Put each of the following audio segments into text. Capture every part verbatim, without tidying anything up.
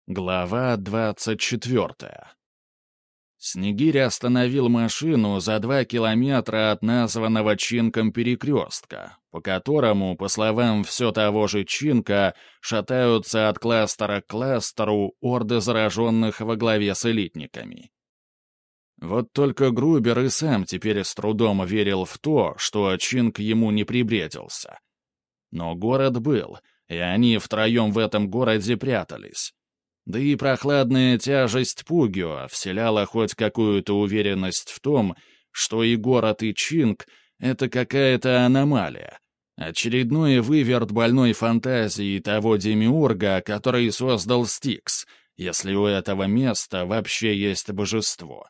Глава двадцать четвертая. Снегирь остановил машину за два километра от названного Чинком перекрестка, по которому, по словам все того же Чинка, шатаются от кластера к кластеру орды зараженных во главе с элитниками. Вот только Грубер и сам теперь с трудом верил в то, что Чинк ему не прибредился. Но город был, и они втроем в этом городе прятались. Да и прохладная тяжесть Пугио вселяла хоть какую-то уверенность в том, что и город, и Чинк — это какая-то аномалия. Очередной выверт больной фантазии того демиурга, который создал Стикс, если у этого места вообще есть божество.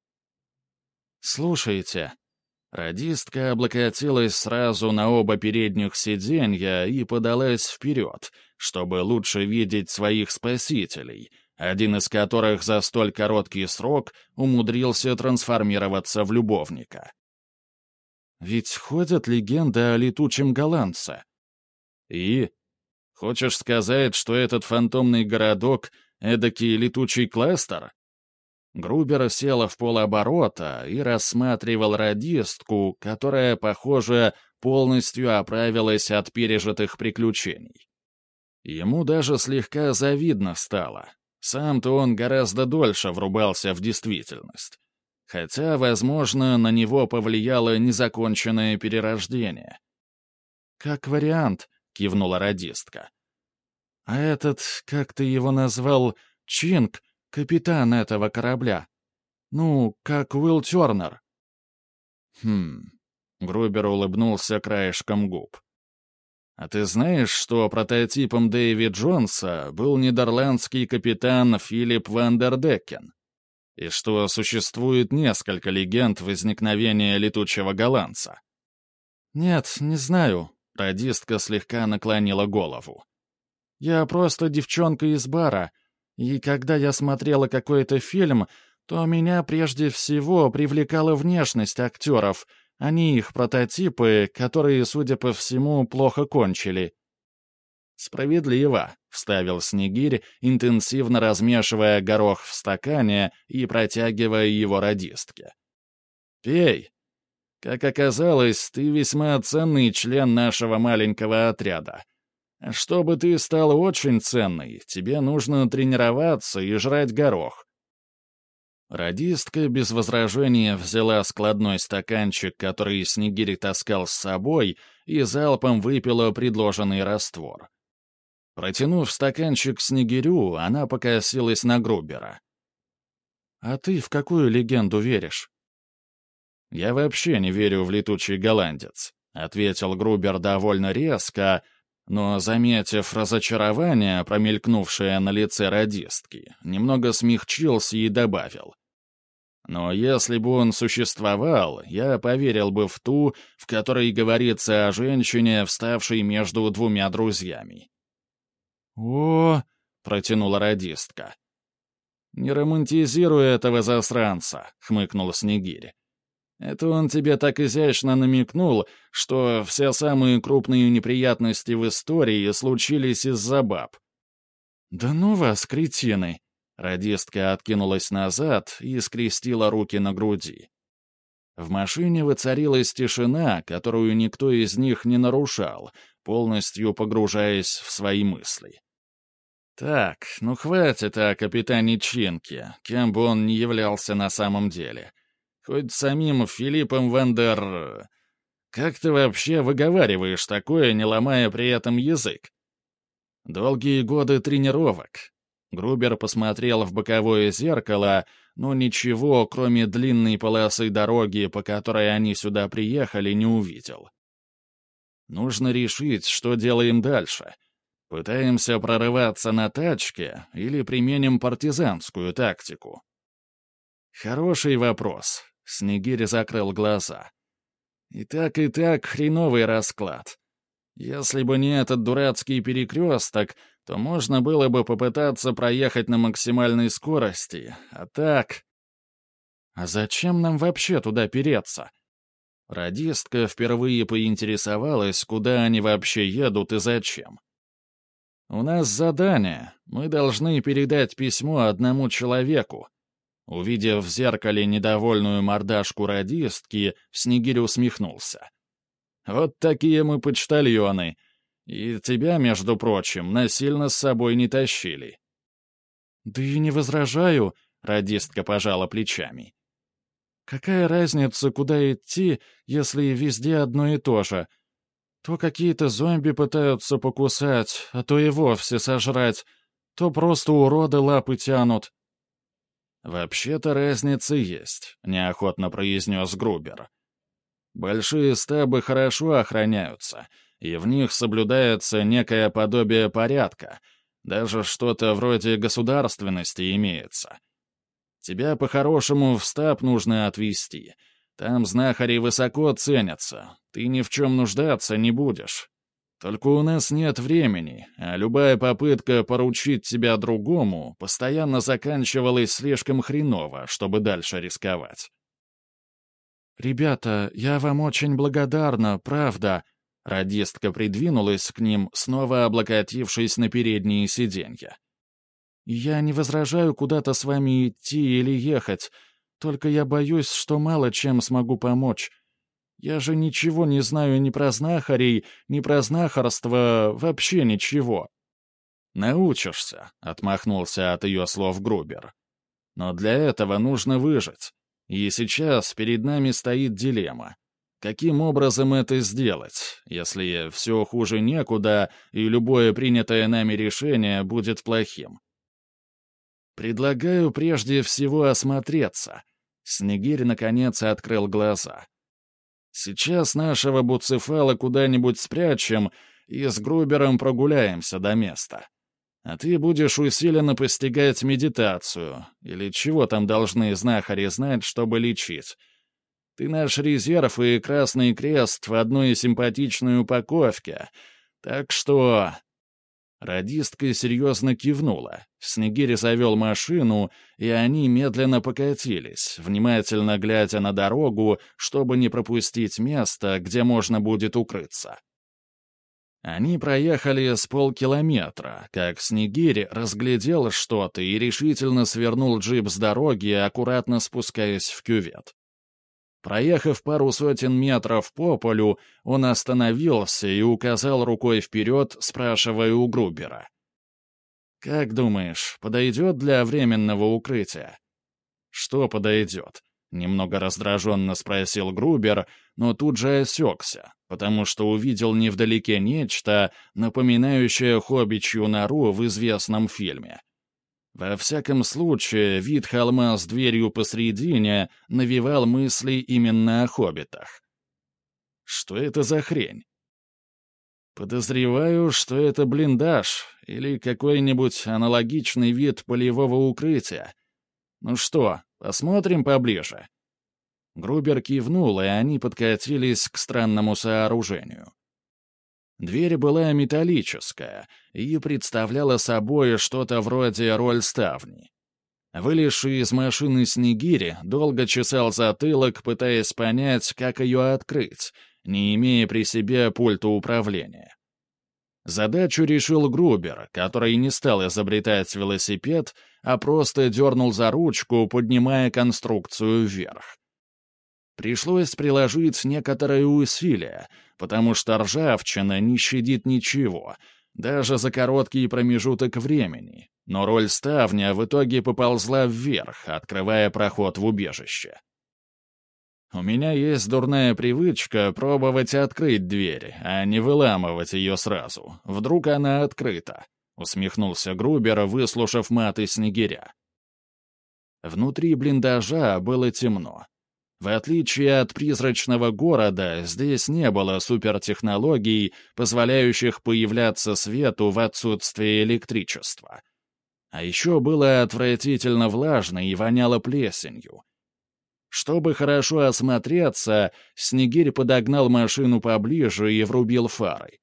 «Слушайте». Радистка облокотилась сразу на оба передних сиденья и подалась вперед, чтобы лучше видеть своих спасителей, один из которых за столь короткий срок умудрился трансформироваться в любовника. Ведь ходят легенды о летучем голландце. И? Хочешь сказать, что этот фантомный городок — эдакий летучий кластер? Грубер сел в полоборота и рассматривал радистку, которая, похоже, полностью оправилась от пережитых приключений. Ему даже слегка завидно стало. Сам-то он гораздо дольше врубался в действительность. Хотя, возможно, на него повлияло незаконченное перерождение. «Как вариант», — кивнула радистка. «А этот, как ты его назвал, Чинк, капитан этого корабля. Ну, как Уилл Тернер». «Хм...» — Грубер улыбнулся краешком губ. «А ты знаешь, что прототипом Дэйви Джонса был нидерландский капитан Филипп Вандердекен? И что существует несколько легенд возникновения летучего голландца?» «Нет, не знаю», — радистка слегка наклонила голову. «Я просто девчонка из бара, и когда я смотрела какой-то фильм, то меня прежде всего привлекала внешность актеров, а не их прототипы, которые, судя по всему, плохо кончили». «Справедливо», — вставил Снегирь, интенсивно размешивая горох в стакане и протягивая его радистке. «Пей. Как оказалось, ты весьма ценный член нашего маленького отряда. Чтобы ты стал очень ценной, тебе нужно тренироваться и жрать горох». Радистка без возражения взяла складной стаканчик, который Снегирь таскал с собой, и залпом выпила предложенный раствор. Протянув стаканчик Снегирю, она покосилась на Грубера. «А ты в какую легенду веришь?» «Я вообще не верю в летучий голландец», — ответил Грубер довольно резко, но, заметив разочарование, промелькнувшее на лице радистки, немного смягчился и добавил. «Но если бы он существовал, я поверил бы в ту, в которой говорится о женщине, вставшей между двумя друзьями». «О!» — протянула радистка. «Не романтизируй этого засранца», — хмыкнул Снегирь. «Это он тебе так изящно намекнул, что все самые крупные неприятности в истории случились из-за баб». «Да ну вас, кретины!» Радистка откинулась назад и скрестила руки на груди. В машине воцарилась тишина, которую никто из них не нарушал, полностью погружаясь в свои мысли. «Так, ну хватит о капитане Чинке, кем бы он ни являлся на самом деле. Хоть самим Филиппом Вандер... Как ты вообще выговариваешь такое, не ломая при этом язык?» «Долгие годы тренировок». Грубер посмотрел в боковое зеркало, но ничего, кроме длинной полосы дороги, по которой они сюда приехали, не увидел. «Нужно решить, что делаем дальше. Пытаемся прорываться на тачке или применим партизанскую тактику?» «Хороший вопрос», — Снегирь закрыл глаза. «И так, и так хреновый расклад. Если бы не этот дурацкий перекресток, то можно было бы попытаться проехать на максимальной скорости, а так...» «А зачем нам вообще туда переться?» Радистка впервые поинтересовалась, куда они вообще едут и зачем. «У нас задание. Мы должны передать письмо одному человеку». Увидев в зеркале недовольную мордашку радистки, Снегирь усмехнулся. «Вот такие мы почтальоны. И тебя, между прочим, насильно с собой не тащили». «Да и не возражаю», — радистка пожала плечами. «Какая разница, куда идти, если везде одно и то же? То какие-то зомби пытаются покусать, а то и вовсе сожрать, то просто уроды лапы тянут». «Вообще-то разница есть», — неохотно произнес Грубер. «Большие стабы хорошо охраняются, и в них соблюдается некое подобие порядка, даже что-то вроде государственности имеется. Тебя по-хорошему в стаб нужно отвезти. Там знахари высоко ценятся, ты ни в чем нуждаться не будешь. Только у нас нет времени, а любая попытка поручить тебя другому постоянно заканчивалась слишком хреново, чтобы дальше рисковать». «Ребята, я вам очень благодарна, правда». Радистка придвинулась к ним, снова облокотившись на передние сиденья. «Я не возражаю куда-то с вами идти или ехать, только я боюсь, что мало чем смогу помочь. Я же ничего не знаю ни про знахарей, ни про знахарство, вообще ничего». «Научишься», — отмахнулся от ее слов Грубер. «Но для этого нужно выжить. И сейчас перед нами стоит дилемма. Каким образом это сделать, если все хуже некуда, и любое принятое нами решение будет плохим?» «Предлагаю прежде всего осмотреться». Снегирь наконец открыл глаза. «Сейчас нашего буцефала куда-нибудь спрячем и с Грубером прогуляемся до места. А ты будешь усиленно постигать медитацию, или чего там должны знахари знать, чтобы лечить. Ты наш резерв и Красный Крест в одной симпатичной упаковке, так что...» Радистка серьезно кивнула. Снегирь завел машину, и они медленно покатились, внимательно глядя на дорогу, чтобы не пропустить место, где можно будет укрыться. Они проехали с полкилометра, как Снегирь разглядел что-то и решительно свернул джип с дороги, аккуратно спускаясь в кювет. Проехав пару сотен метров по полю, он остановился и указал рукой вперед, спрашивая у Грубера. «Как думаешь, подойдет для временного укрытия?» «Что подойдет?» — немного раздраженно спросил Грубер, но тут же осекся, потому что увидел невдалеке нечто, напоминающее хоббичью нору в известном фильме. Во всяком случае, вид холма с дверью посредине навевал мысли именно о хоббитах. Что это за хрень? Подозреваю, что это блиндаж или какой-нибудь аналогичный вид полевого укрытия. Ну что, посмотрим поближе. Грубер кивнул, и они подкатились к странному сооружению. Дверь была металлическая и представляла собой что-то вроде рольставни. Вылезший из машины Снегирь долго чесал затылок, пытаясь понять, как ее открыть, не имея при себе пульта управления. Задачу решил Грубер, который не стал изобретать велосипед, а просто дернул за ручку, поднимая конструкцию вверх. Пришлось приложить некоторые усилия, потому что ржавчина не щадит ничего, даже за короткий промежуток времени, но роль ставня в итоге поползла вверх, открывая проход в убежище. «У меня есть дурная привычка пробовать открыть дверь, а не выламывать ее сразу. Вдруг она открыта», — усмехнулся Грубер, выслушав маты Снегиря. Внутри блиндажа было темно. В отличие от призрачного города, здесь не было супертехнологий, позволяющих появляться свету в отсутствие электричества. А еще было отвратительно влажно и воняло плесенью. Чтобы хорошо осмотреться, Снегирь подогнал машину поближе и врубил фары.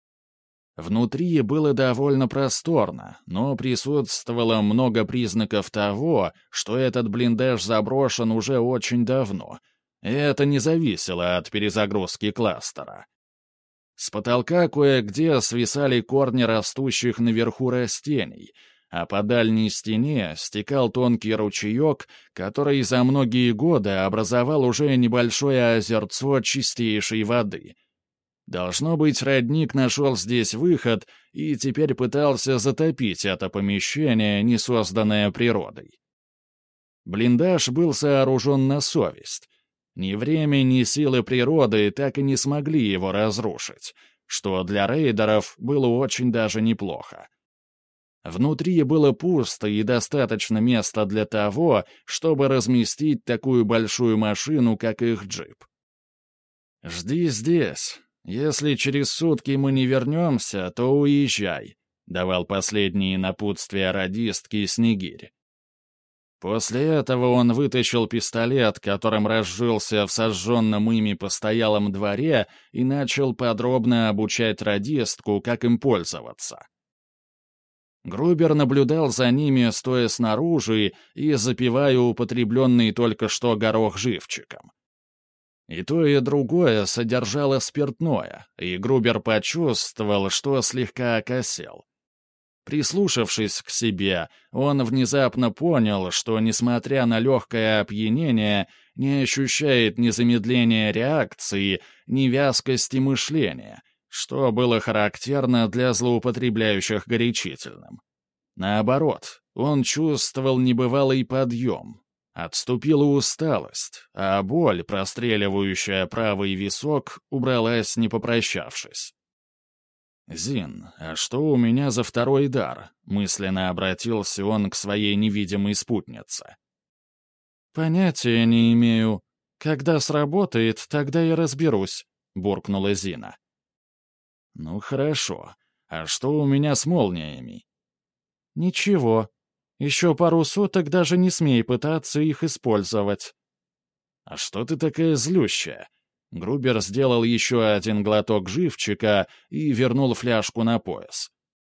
Внутри было довольно просторно, но присутствовало много признаков того, что этот блиндаж заброшен уже очень давно, и это не зависело от перезагрузки кластера. С потолка кое-где свисали корни растущих наверху растений, а по дальней стене стекал тонкий ручеек, который за многие годы образовал уже небольшое озерцо чистейшей воды. Должно быть, родник нашел здесь выход и теперь пытался затопить это помещение, не созданное природой. Блиндаж был сооружен на совесть. Ни время, ни силы природы так и не смогли его разрушить, что для рейдеров было очень даже неплохо. Внутри было пусто и достаточно места для того, чтобы разместить такую большую машину, как их джип. «Жди здесь. Если через сутки мы не вернемся, то уезжай», — давал последние напутствия радистке Снегирь. После этого он вытащил пистолет, которым разжился в сожженном ими постоялом дворе, и начал подробно обучать радистку, как им пользоваться. Грубер наблюдал за ними, стоя снаружи и запивая употребленный только что горох живчиком. И то, и другое содержало спиртное, и Грубер почувствовал, что слегка окосел. Прислушавшись к себе, он внезапно понял, что, несмотря на легкое опьянение, не ощущает ни замедления реакции, ни вязкости мышления, что было характерно для злоупотребляющих горячительным. Наоборот, он чувствовал небывалый подъем. Отступила усталость, а боль, простреливающая правый висок, убралась, не попрощавшись. «Зин, а что у меня за второй дар?» — мысленно обратился он к своей невидимой спутнице. «Понятия не имею. Когда сработает, тогда и разберусь», — буркнула Зина. «Ну хорошо. А что у меня с молниями?» «Ничего. Еще пару суток даже не смей пытаться их использовать». «А что ты такая злющая?» Грубер сделал еще один глоток живчика и вернул фляжку на пояс.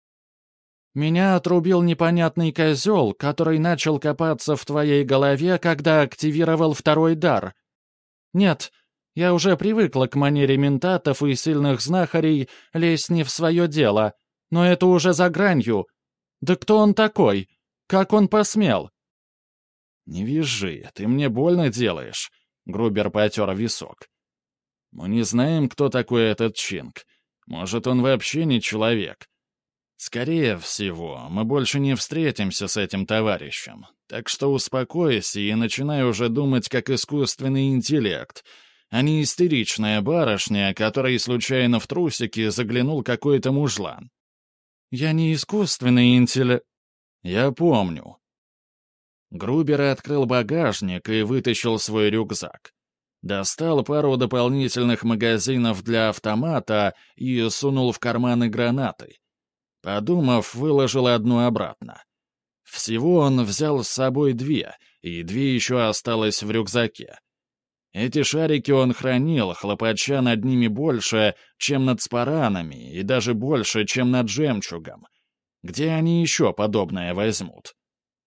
«Меня отрубил непонятный козел, который начал копаться в твоей голове, когда активировал второй дар. Нет, я уже привыкла к манере ментатов и сильных знахарей лезть не в свое дело, но это уже за гранью. Да кто он такой? Как он посмел?» «Не визжи, ты мне больно делаешь», — Грубер потер висок. «Мы не знаем, кто такой этот Чинг. Может, он вообще не человек. Скорее всего, мы больше не встретимся с этим товарищем. Так что успокойся и начинай уже думать как искусственный интеллект, а не истеричная барышня, которой случайно в трусики заглянул какой-то мужлан». «Я не искусственный интеллект». «Я помню». Грубер открыл багажник и вытащил свой рюкзак. Достал пару дополнительных магазинов для автомата и сунул в карманы гранаты. Подумав, выложил одну обратно. Всего он взял с собой две, и две еще осталось в рюкзаке. Эти шарики он хранил, хлопача над ними больше, чем над спаранами, и даже больше, чем над жемчугом. Где они еще подобное возьмут?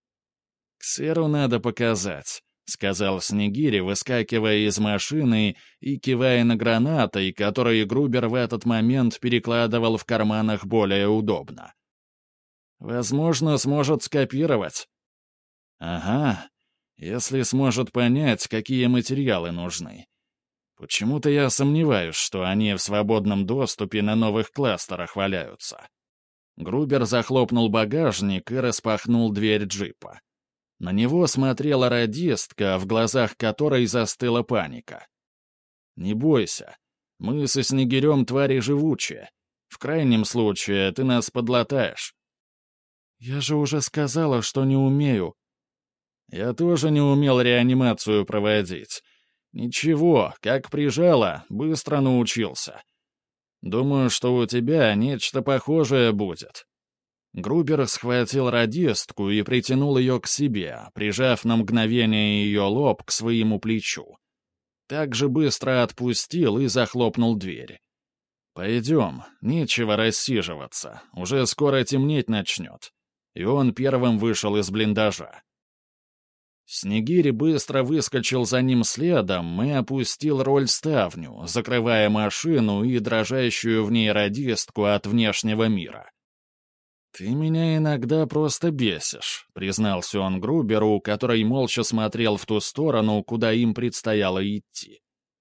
«Ксеру надо показать», — сказал Снегирь, выскакивая из машины и кивая на гранаты, которые Грубер в этот момент перекладывал в карманах более удобно. «Возможно, сможет скопировать». «Ага, если сможет понять, какие материалы нужны. Почему-то я сомневаюсь, что они в свободном доступе на новых кластерах валяются». Грубер захлопнул багажник и распахнул дверь джипа. На него смотрела радистка, в глазах которой застыла паника. «Не бойся. Мы со Снегирем твари живучие. В крайнем случае ты нас подлатаешь». «Я же уже сказала, что не умею». «Я тоже не умел реанимацию проводить. Ничего, как прижало, быстро научился. Думаю, что у тебя нечто похожее будет». Грубер схватил радистку и притянул ее к себе, прижав на мгновение ее лоб к своему плечу. Так же быстро отпустил и захлопнул дверь. «Пойдем, нечего рассиживаться, уже скоро темнеть начнет». И он первым вышел из блиндажа. Снегирь быстро выскочил за ним следом и опустил рольставню, закрывая машину и дрожащую в ней радистку от внешнего мира. «Ты меня иногда просто бесишь», — признался он Груберу, который молча смотрел в ту сторону, куда им предстояло идти.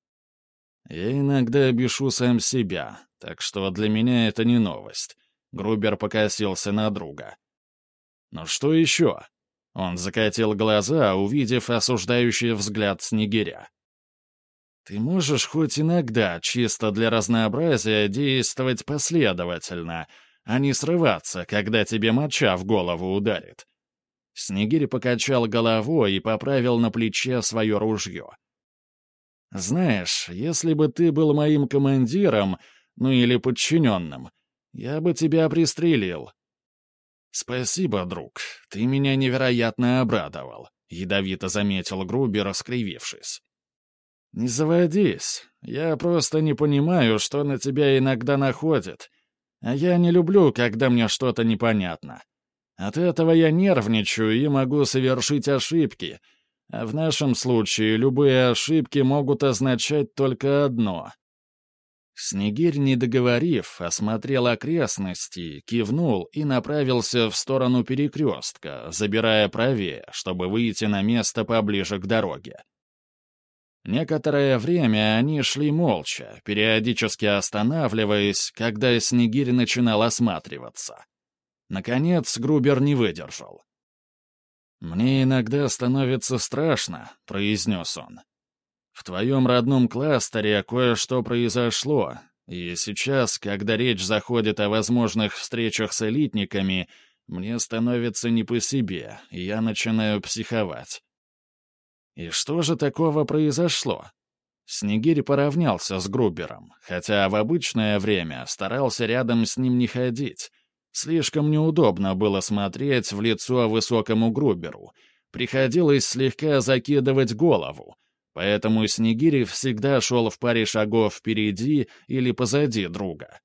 «Я иногда бешу сам себя, так что для меня это не новость», — Грубер покосился на друга. «Ну что еще?» — он закатил глаза, увидев осуждающий взгляд Снегиря. «Ты можешь хоть иногда, чисто для разнообразия, действовать последовательно, а не срываться, когда тебе моча в голову ударит». Снегирь покачал головой и поправил на плече свое ружье. «Знаешь, если бы ты был моим командиром, ну или подчиненным, я бы тебя пристрелил». «Спасибо, друг, ты меня невероятно обрадовал», — ядовито заметил Грубер, скривившись. «Не заводись, я просто не понимаю, что на тебя иногда находит. А я не люблю, когда мне что-то непонятно. От этого я нервничаю и могу совершить ошибки. А в нашем случае любые ошибки могут означать только одно». Снегирь, не договорив, осмотрел окрестности, кивнул и направился в сторону перекрестка, забирая правее, чтобы выйти на место поближе к дороге. Некоторое время они шли молча, периодически останавливаясь, когда Снегирь начинал осматриваться. Наконец Грубер не выдержал. «Мне иногда становится страшно», — произнес он. «В твоем родном кластере кое-что произошло, и сейчас, когда речь заходит о возможных встречах с элитниками, мне становится не по себе, и я начинаю психовать». «И что же такого произошло?» Снегирь поравнялся с Грубером, хотя в обычное время старался рядом с ним не ходить. Слишком неудобно было смотреть в лицо высокому Груберу. Приходилось слегка закидывать голову, поэтому Снегирь всегда шел в паре шагов впереди или позади друга.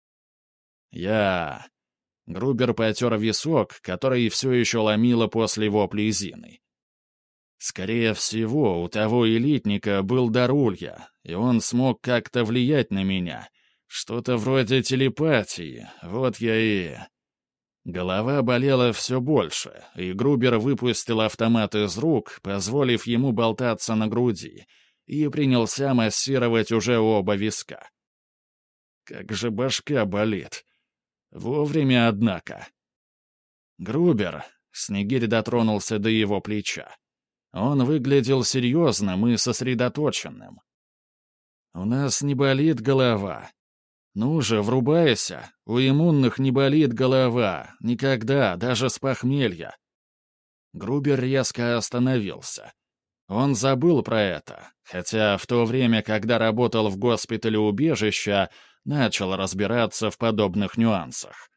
«Я...» Грубер потер висок, который все еще ломило после вопли Зины. «Скорее всего, у того элитника был дар улья, и он смог как-то влиять на меня. Что-то вроде телепатии, вот я и...» Голова болела все больше, и Грубер выпустил автомат из рук, позволив ему болтаться на груди, и принялся массировать уже оба виска. Как же башка болит. Вовремя, однако. «Грубер», — Снегирь дотронулся до его плеча. Он выглядел серьезным и сосредоточенным. «У нас не болит голова. Ну же, врубайся. У иммунных не болит голова. Никогда, даже с похмелья». Грубер резко остановился. Он забыл про это, хотя в то время, когда работал в госпитале убежища, начал разбираться в подобных нюансах.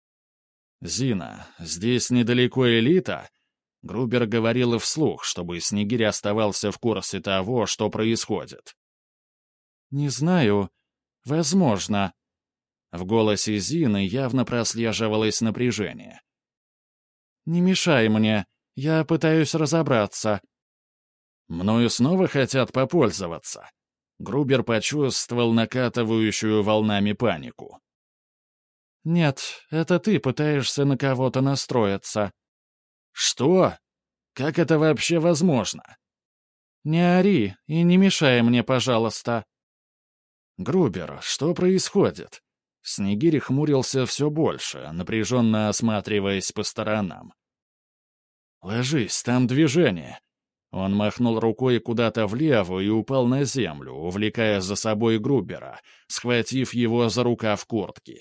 «Зина, здесь недалеко элита?» Грубер говорил вслух, чтобы Снегирь оставался в курсе того, что происходит. «Не знаю. Возможно». В голосе Зины явно прослеживалось напряжение. «Не мешай мне. Я пытаюсь разобраться». «Мною снова хотят попользоваться». Грубер почувствовал накатывающую волнами панику. «Нет, это ты пытаешься на кого-то настроиться». «Что? Как это вообще возможно?» «Не ори и не мешай мне, пожалуйста». «Грубер, что происходит?» Снегирь хмурился все больше, напряженно осматриваясь по сторонам. «Ложись, там движение». Он махнул рукой куда-то влево и упал на землю, увлекая за собой Грубера, схватив его за рукав куртки.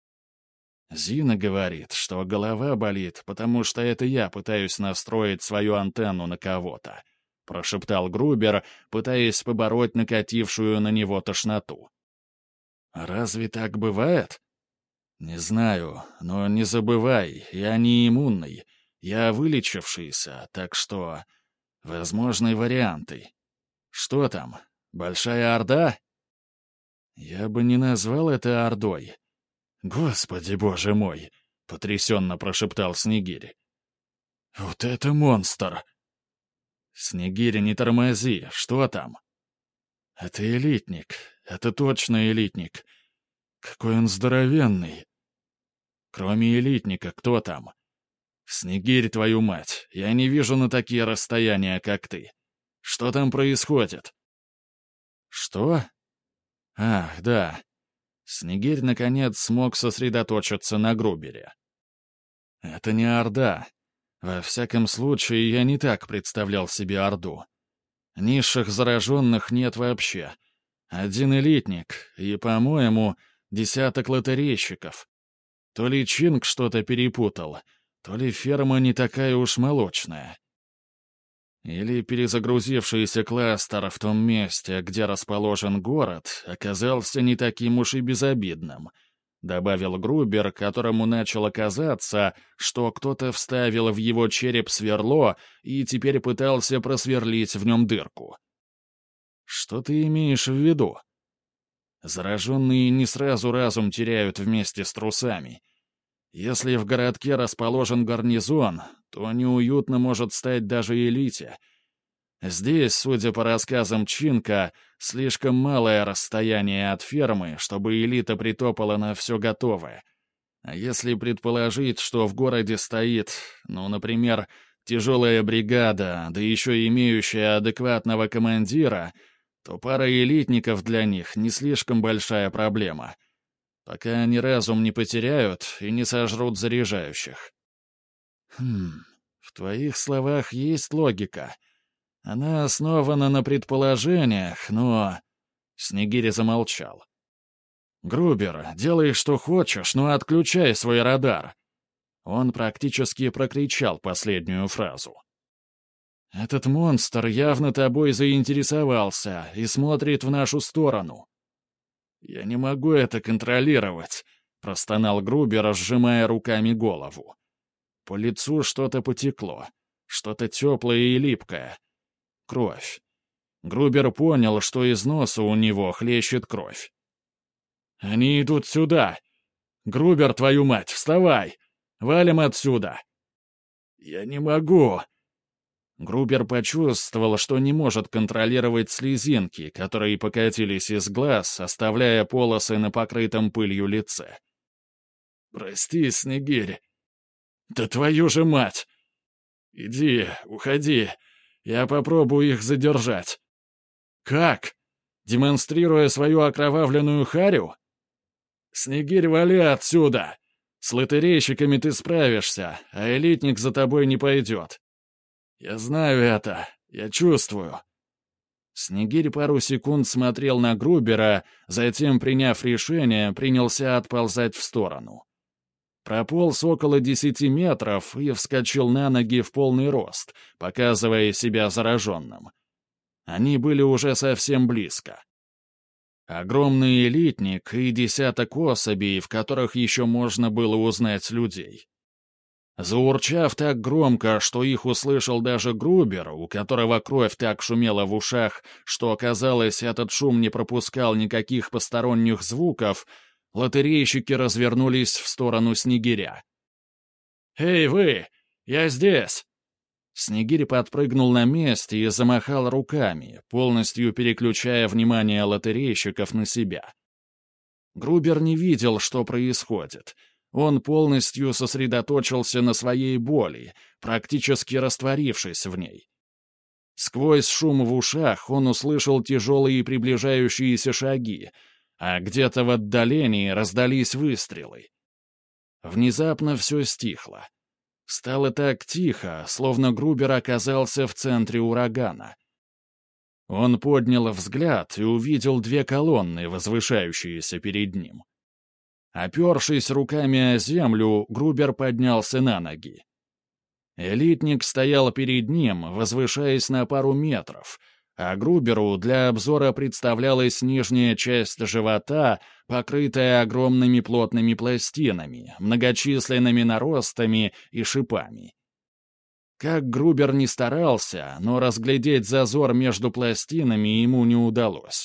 «Зина говорит, что голова болит, потому что это я пытаюсь настроить свою антенну на кого-то», — прошептал Грубер, пытаясь побороть накатившую на него тошноту. «Разве так бывает?» «Не знаю, но не забывай, я не иммунный, я вылечившийся, так что... возможны варианты. Что там, Большая Орда?» «Я бы не назвал это Ордой». «Господи, боже мой!» — потрясенно прошептал Снегирь. «Вот это монстр!» «Снегирь, не тормози, что там?» «Это элитник, это точно элитник. Какой он здоровенный!» «Кроме элитника, кто там?» «Снегирь, твою мать, я не вижу на такие расстояния, как ты. Что там происходит?» «Что?» «Ах, да». Снегирь, наконец, смог сосредоточиться на Грубере. «Это не Орда. Во всяком случае, я не так представлял себе Орду. Низших зараженных нет вообще. Один элитник и, по-моему, десяток лотерейщиков. То ли Чинг что-то перепутал, то ли ферма не такая уж молочная. Или перезагрузившийся кластер в том месте, где расположен город, оказался не таким уж и безобидным», — добавил Грубер, которому начало казаться, что кто-то вставил в его череп сверло и теперь пытался просверлить в нем дырку. «Что ты имеешь в виду?» «Зараженные не сразу разум теряют вместе с трусами. Если в городке расположен гарнизон, то неуютно может стать даже элите. Здесь, судя по рассказам Чинка, слишком малое расстояние от фермы, чтобы элита притопала на все готовое. А если предположить, что в городе стоит, ну, например, тяжелая бригада, да еще имеющая адекватного командира, то пара элитников для них не слишком большая проблема, пока они разум не потеряют и не сожрут заряжающих. Хм, в твоих словах есть логика. Она основана на предположениях, но... Снегирь замолчал. «Грубер, делай, что хочешь, но отключай свой радар». Он практически прокричал последнюю фразу. «Этот монстр явно тобой заинтересовался и смотрит в нашу сторону». «Я не могу это контролировать», — простонал Грубер, сжимая руками голову. По лицу что-то потекло, что-то теплое и липкое. Кровь. Грубер понял, что из носа у него хлещет кровь. «Они идут сюда! Грубер, твою мать, вставай! Валим отсюда!» «Я не могу!» Грубер почувствовал, что не может контролировать слезинки, которые покатились из глаз, оставляя полосы на покрытом пылью лице. «Прости, Снегирь!» «Да твою же мать! Иди, уходи, я попробую их задержать». «Как? Демонстрируя свою окровавленную харю?» «Снегирь, вали отсюда! С лотерейщиками ты справишься, а элитник за тобой не пойдет. Я знаю это, я чувствую». Снегирь пару секунд смотрел на Грубера, затем, приняв решение, принялся отползать в сторону. Прополз около десяти метров и вскочил на ноги в полный рост, показывая себя зараженным. Они были уже совсем близко. Огромный элитник и десяток особей, в которых еще можно было узнать людей. Заурчав так громко, что их услышал даже Грубер, у которого кровь так шумела в ушах, что, казалось, этот шум не пропускал никаких посторонних звуков, лотерейщики развернулись в сторону Снегиря. «Эй, вы! Я здесь!» Снегирь подпрыгнул на месте и замахал руками, полностью переключая внимание лотерейщиков на себя. Грубер не видел, что происходит. Он полностью сосредоточился на своей боли, практически растворившись в ней. Сквозь шум в ушах он услышал тяжелые приближающиеся шаги, а где-то в отдалении раздались выстрелы. Внезапно все стихло. Стало так тихо, словно Грубер оказался в центре урагана. Он поднял взгляд и увидел две колонны, возвышающиеся перед ним. Опершись руками о землю, Грубер поднялся на ноги. Элитник стоял перед ним, возвышаясь на пару метров, а Груберу для обзора представлялась нижняя часть живота, покрытая огромными плотными пластинами, многочисленными наростами и шипами. Как Грубер ни старался, но разглядеть зазор между пластинами ему не удалось.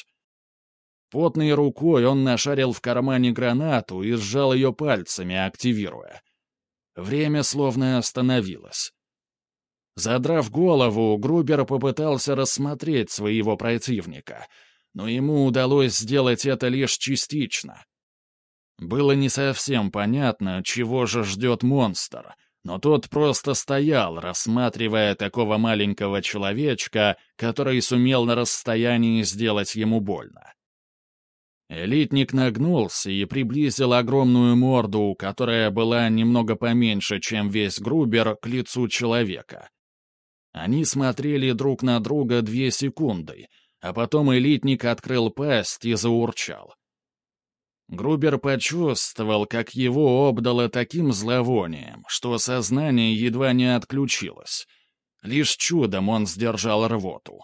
Потной рукой он нашарил в кармане гранату и сжал ее пальцами, активируя. Время словно остановилось. Задрав голову, Грубер попытался рассмотреть своего противника, но ему удалось сделать это лишь частично. Было не совсем понятно, чего же ждет монстр, но тот просто стоял, рассматривая такого маленького человечка, который сумел на расстоянии сделать ему больно. Элитник нагнулся и приблизил огромную морду, которая была немного поменьше, чем весь Грубер, к лицу человека. Они смотрели друг на друга две секунды, а потом элитник открыл пасть и заурчал. Грубер почувствовал, как его обдало таким зловонием, что сознание едва не отключилось. Лишь чудом он сдержал рвоту.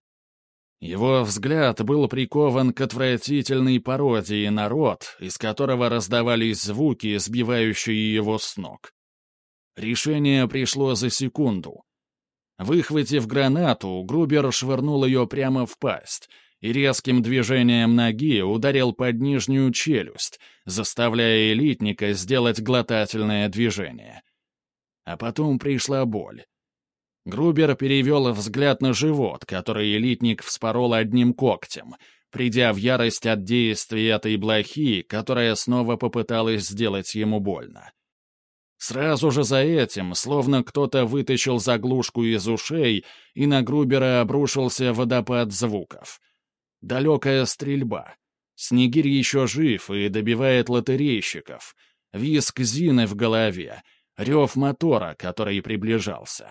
Его взгляд был прикован к отвратительной пародии на рот, из которого раздавались звуки, сбивающие его с ног. Решение пришло за секунду. Выхватив гранату, Грубер швырнул ее прямо в пасть и резким движением ноги ударил под нижнюю челюсть, заставляя элитника сделать глотательное движение. А потом пришла боль. Грубер перевел взгляд на живот, который элитник вспорол одним когтем, придя в ярость от действий этой блохи, которая снова попыталась сделать ему больно. Сразу же за этим, словно кто-то вытащил заглушку из ушей, и на Грубера обрушился водопад звуков. Далекая стрельба. Снегирь еще жив и добивает лотерейщиков. Визг Зины в голове. Рев мотора, который приближался.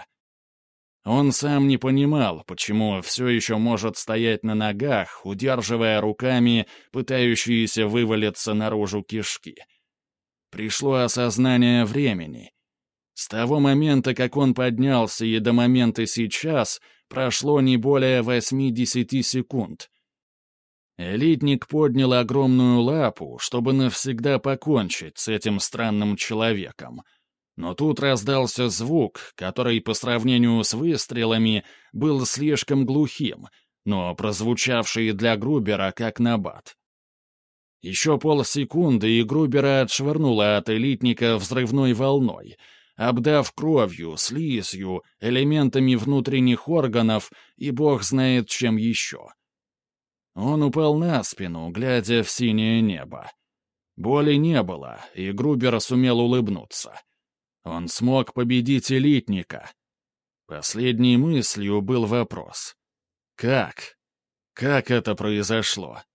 Он сам не понимал, почему все еще может стоять на ногах, удерживая руками пытающиеся вывалиться наружу кишки. Пришло осознание времени. С того момента, как он поднялся, и до момента сейчас, прошло не более восьмидесяти секунд. Элитник поднял огромную лапу, чтобы навсегда покончить с этим странным человеком. Но тут раздался звук, который по сравнению с выстрелами был слишком глухим, но прозвучавший для Грубера как набат. Еще полсекунды, и Грубера отшвырнуло от элитника взрывной волной, обдав кровью, слизью, элементами внутренних органов и бог знает чем еще. Он упал на спину, глядя в синее небо. Боли не было, и Грубер сумел улыбнуться. Он смог победить элитника. Последней мыслью был вопрос. Как? Как это произошло?